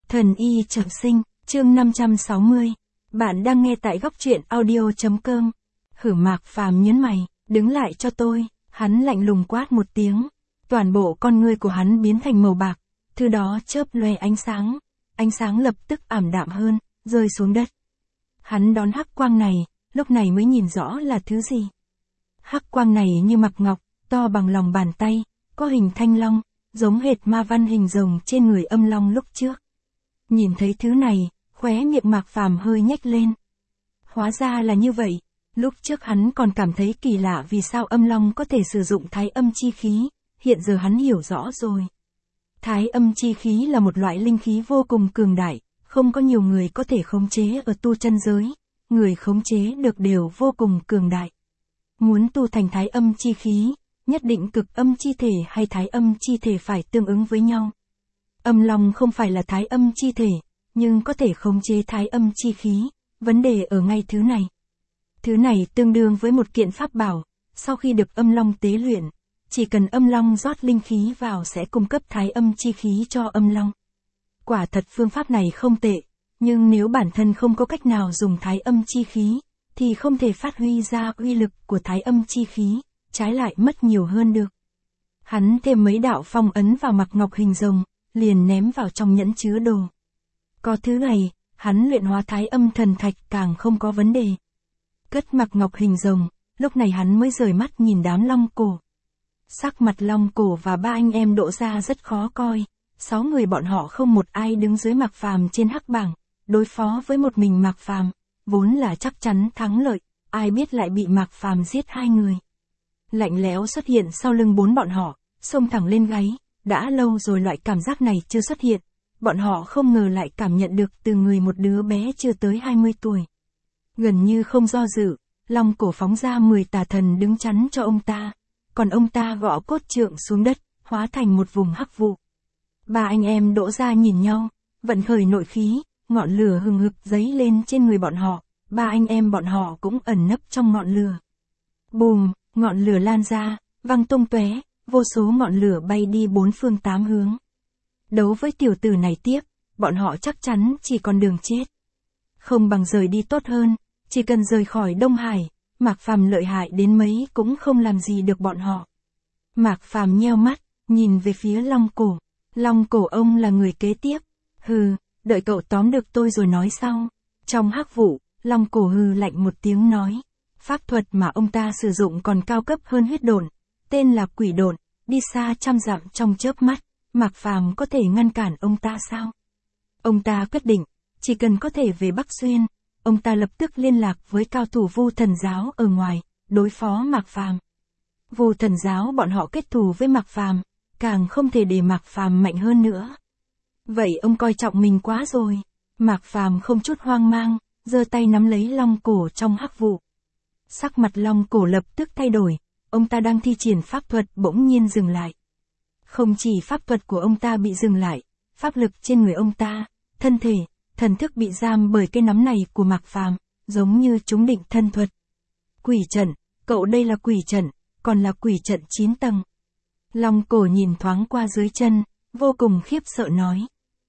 Thần y trọng sinh, chương 560. Bạn đang nghe tại góc truyện audio.com. Hử Mạc Phàm nhớn mày, đứng lại cho tôi, hắn lạnh lùng quát một tiếng. Toàn bộ con ngươi của hắn biến thành màu bạc, thứ đó chớp lóe ánh sáng lập tức ảm đạm hơn, rơi xuống đất. Hắn đón hắc quang này, lúc này mới nhìn rõ là thứ gì. Hắc quang này như mặc ngọc, to bằng lòng bàn tay, có hình thanh long, giống hệt ma văn hình rồng trên người âm long lúc trước. Nhìn thấy thứ này, khóe miệng Mạc Phàm hơi nhếch lên. Hóa ra là như vậy, lúc trước hắn còn cảm thấy kỳ lạ vì sao âm long có thể sử dụng thái âm chi khí, hiện giờ hắn hiểu rõ rồi. Thái âm chi khí là một loại linh khí vô cùng cường đại, không có nhiều người có thể khống chế ở tu chân giới, người khống chế được đều vô cùng cường đại. Muốn tu thành thái âm chi khí, nhất định cực âm chi thể hay thái âm chi thể phải tương ứng với nhau. Âm long không phải là thái âm chi thể, nhưng có thể khống chế thái âm chi khí, vấn đề ở ngay thứ này. Thứ này tương đương với một kiện pháp bảo, sau khi được âm long tế luyện, chỉ cần âm long rót linh khí vào sẽ cung cấp thái âm chi khí cho âm long. Quả thật phương pháp này không tệ, nhưng nếu bản thân không có cách nào dùng thái âm chi khí, thì không thể phát huy ra uy lực của thái âm chi khí, trái lại mất nhiều hơn được. Hắn thêm mấy đạo phong ấn vào mặc ngọc hình rồng, liền ném vào trong nhẫn chứa đồ. Có thứ này, hắn luyện hóa thái âm thần thạch càng không có vấn đề. Cất mặc ngọc hình rồng, lúc này hắn mới rời mắt nhìn đám long cổ. Sắc mặt long cổ và ba anh em Đỗ Gia rất khó coi, 6 người bọn họ không một ai đứng dưới Mạc Phàm trên hắc bảng, đối phó với một mình Mạc Phàm, vốn là chắc chắn thắng lợi, ai biết lại bị Mạc Phàm giết 2 người. Lạnh lẽo xuất hiện sau lưng 4 bọn họ, xông thẳng lên gáy, đã lâu rồi loại cảm giác này chưa xuất hiện, bọn họ không ngờ lại cảm nhận được từ người một đứa bé chưa tới 20 tuổi. Gần như không do dự, long cổ phóng ra 10 tà thần đứng chắn cho ông ta, còn ông ta gõ cốt trượng xuống đất, hóa thành một vùng hắc vụ. Ba anh em Đỗ Gia nhìn nhau, vận khởi nội khí, ngọn lửa hừng hực dấy lên trên người bọn họ, ba anh em bọn họ cũng ẩn nấp trong ngọn lửa. Bùm, ngọn lửa lan ra, văng tung tóe, vô số ngọn lửa bay đi 4 phương 8 hướng. Đấu với tiểu tử này tiếp, bọn họ chắc chắn chỉ còn đường chết. Không bằng rời đi tốt hơn, chỉ cần rời khỏi Đông Hải, Mạc Phàm lợi hại đến mấy cũng không làm gì được bọn họ. Mạc Phàm nheo mắt, nhìn về phía long cổ. Long cổ ông là người kế tiếp. Hừ, đợi cậu tóm được tôi rồi nói sau. Trong hắc vụ, long cổ hừ lạnh một tiếng nói. Pháp thuật mà ông ta sử dụng còn cao cấp hơn huyết độn, tên là quỷ độn, đi xa trăm dặm trong chớp mắt, Mạc Phàm có thể ngăn cản ông ta sao? Ông ta quyết định, chỉ cần có thể về Bắc Xuyên, ông ta lập tức liên lạc với cao thủ Vu Thần giáo ở ngoài, đối phó Mạc Phàm. Vu Thần giáo bọn họ kết thù với Mạc Phàm, càng không thể để Mạc Phàm mạnh hơn nữa. Vậy ông coi trọng mình quá rồi. Mạc Phàm không chút hoang mang, giơ tay nắm lấy long cổ trong hắc vụ. Sắc mặt long cổ lập tức thay đổi, ông ta đang thi triển pháp thuật bỗng nhiên dừng lại. Không chỉ pháp thuật của ông ta bị dừng lại, pháp lực trên người ông ta, thân thể, thần thức bị giam bởi cái nắm này của Mạc Phàm, giống như trúng định thân thuật. Quỷ trận, cậu đây là quỷ trận, còn là quỷ trận 9 tầng. Long cổ nhìn thoáng qua dưới chân, vô cùng khiếp sợ nói.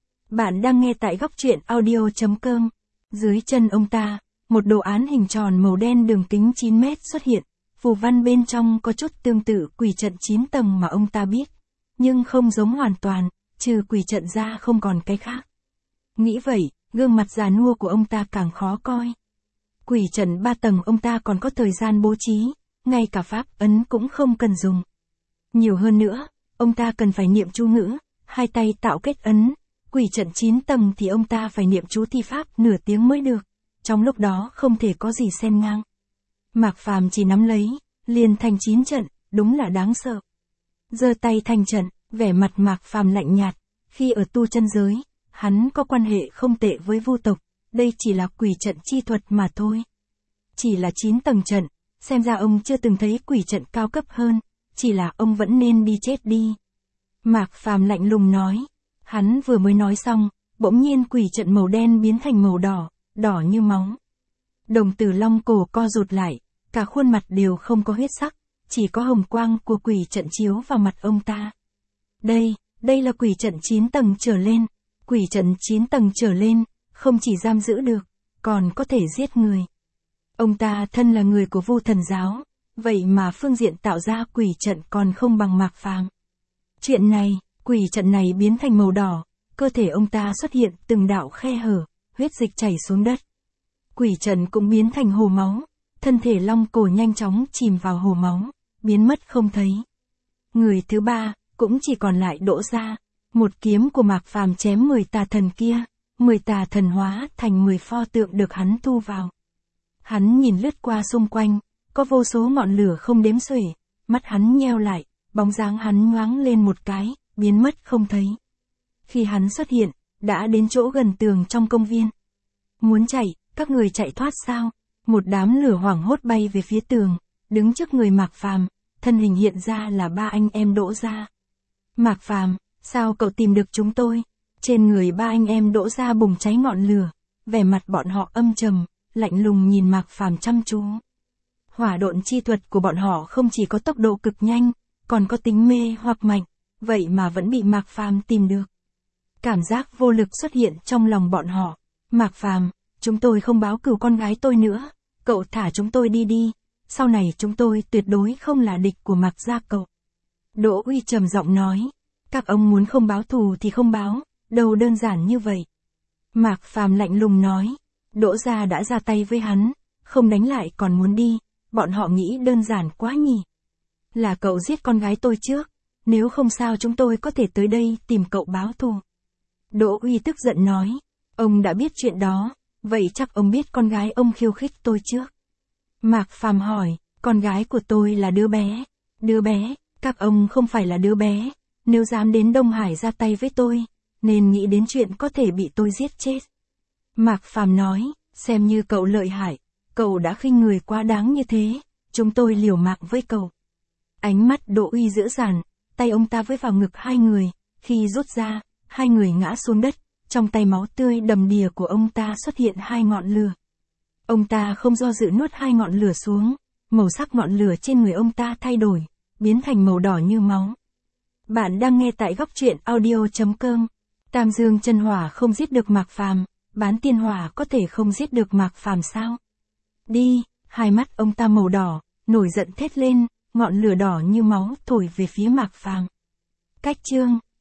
Bạn đang nghe tại góc truyện audio.com. Dưới chân ông ta, một đồ án hình tròn màu đen đường kính 9 mét xuất hiện, phù văn bên trong có chút tương tự quỷ trận 9 tầng mà ông ta biết, nhưng không giống hoàn toàn, trừ quỷ trận ra không còn cái khác. Nghĩ vậy, gương mặt già nua của ông ta càng khó coi. Quỷ trận 3 tầng ông ta còn có thời gian bố trí, ngay cả pháp ấn cũng không cần dùng. Nhiều hơn nữa, ông ta cần phải niệm chú ngữ, hai tay tạo kết ấn, quỷ trận 9 tầng thì ông ta phải niệm chú thi pháp nửa tiếng mới được, trong lúc đó không thể có gì xen ngang. Mạc Phàm chỉ nắm lấy, liền thành 9 trận, đúng là đáng sợ. Giơ tay thành trận, vẻ mặt Mạc Phàm lạnh nhạt, khi ở tu chân giới, hắn có quan hệ không tệ với Vu tộc, đây chỉ là quỷ trận chi thuật mà thôi. Chỉ là 9 tầng trận, xem ra ông chưa từng thấy quỷ trận cao cấp hơn, chỉ là ông vẫn nên đi chết đi. Mạc Phàm lạnh lùng nói, hắn vừa mới nói xong, bỗng nhiên quỷ trận màu đen biến thành màu đỏ, đỏ như máu. Đồng tử long cổ co rụt lại, cả khuôn mặt đều không có huyết sắc, chỉ có hồng quang của quỷ trận chiếu vào mặt ông ta. Đây là quỷ trận 9 tầng trở lên. Quỷ trận 9 tầng trở lên, không chỉ giam giữ được, còn có thể giết người. Ông ta thân là người của Vu Thần giáo, vậy mà phương diện tạo ra quỷ trận còn không bằng Mạc Phàm. Chuyện này, quỷ trận này biến thành màu đỏ, cơ thể ông ta xuất hiện từng đạo khe hở, huyết dịch chảy xuống đất. Quỷ trận cũng biến thành hồ máu, thân thể long cổ nhanh chóng chìm vào hồ máu, biến mất không thấy. Người thứ ba, cũng chỉ còn lại Đỗ Gia, một kiếm của Mạc Phàm chém 10 tà thần kia, 10 tà thần hóa thành 10 pho tượng được hắn thu vào. Hắn nhìn lướt qua xung quanh, có vô số ngọn lửa không đếm xuể, mắt hắn nheo lại, bóng dáng hắn nhoáng lên một cái, biến mất không thấy. Khi hắn xuất hiện, đã đến chỗ gần tường trong công viên. Muốn chạy, các người chạy thoát sao? Một đám lửa hoảng hốt bay về phía tường, đứng trước người Mạc Phàm, thân hình hiện ra là 3 anh em Đỗ Gia. Mạc Phàm, sao cậu tìm được chúng tôi? Trên người 3 anh em Đỗ Gia bùng cháy ngọn lửa, vẻ mặt bọn họ âm trầm, lạnh lùng nhìn Mạc Phàm chăm chú. Hỏa độn chi thuật của bọn họ không chỉ có tốc độ cực nhanh, còn có tính mê hoặc mạnh, vậy mà vẫn bị Mạc Phàm tìm được. Cảm giác vô lực xuất hiện trong lòng bọn họ. Mạc Phàm, chúng tôi không báo cừu con gái tôi nữa, cậu thả chúng tôi đi đi, sau này chúng tôi tuyệt đối không là địch của Mạc gia cậu. Đỗ Uy trầm giọng nói, các ông muốn không báo thù thì không báo, đâu đơn giản như vậy. Mạc Phàm lạnh lùng nói, Đỗ Gia đã ra tay với hắn, không đánh lại còn muốn đi, bọn họ nghĩ đơn giản quá nhỉ. Là cậu giết con gái tôi trước, nếu không sao chúng tôi có thể tới đây tìm cậu báo thù. Đỗ Uy tức giận nói, ông đã biết chuyện đó, vậy chắc ông biết con gái ông khiêu khích tôi trước. Mạc Phàm hỏi, con gái của tôi là đứa bé. Đứa bé, các ông không phải là đứa bé, nếu dám đến Đông Hải ra tay với tôi, nên nghĩ đến chuyện có thể bị tôi giết chết. Mạc Phàm nói, xem như cậu lợi hại, cậu đã khinh người quá đáng như thế, chúng tôi liều mạng với cậu. Ánh mắt Đỗ Uy dữ dằn, tay ông ta với vào ngực hai người, khi rút ra, hai người ngã xuống đất, trong tay máu tươi đầm đìa của ông ta xuất hiện 2 ngọn lửa. Ông ta không do dự nuốt 2 ngọn lửa xuống, màu sắc ngọn lửa trên người ông ta thay đổi, biến thành màu đỏ như máu. Bạn đang nghe tại góc truyện audio.com. Tam Dương chân hỏa không giết được Mạc Phàm, bán tiên hỏa có thể không giết được Mạc Phàm sao? Đi, hai mắt ông ta màu đỏ, nổi giận thét lên, ngọn lửa đỏ như máu thổi về phía Mạc Phàm. Cách chương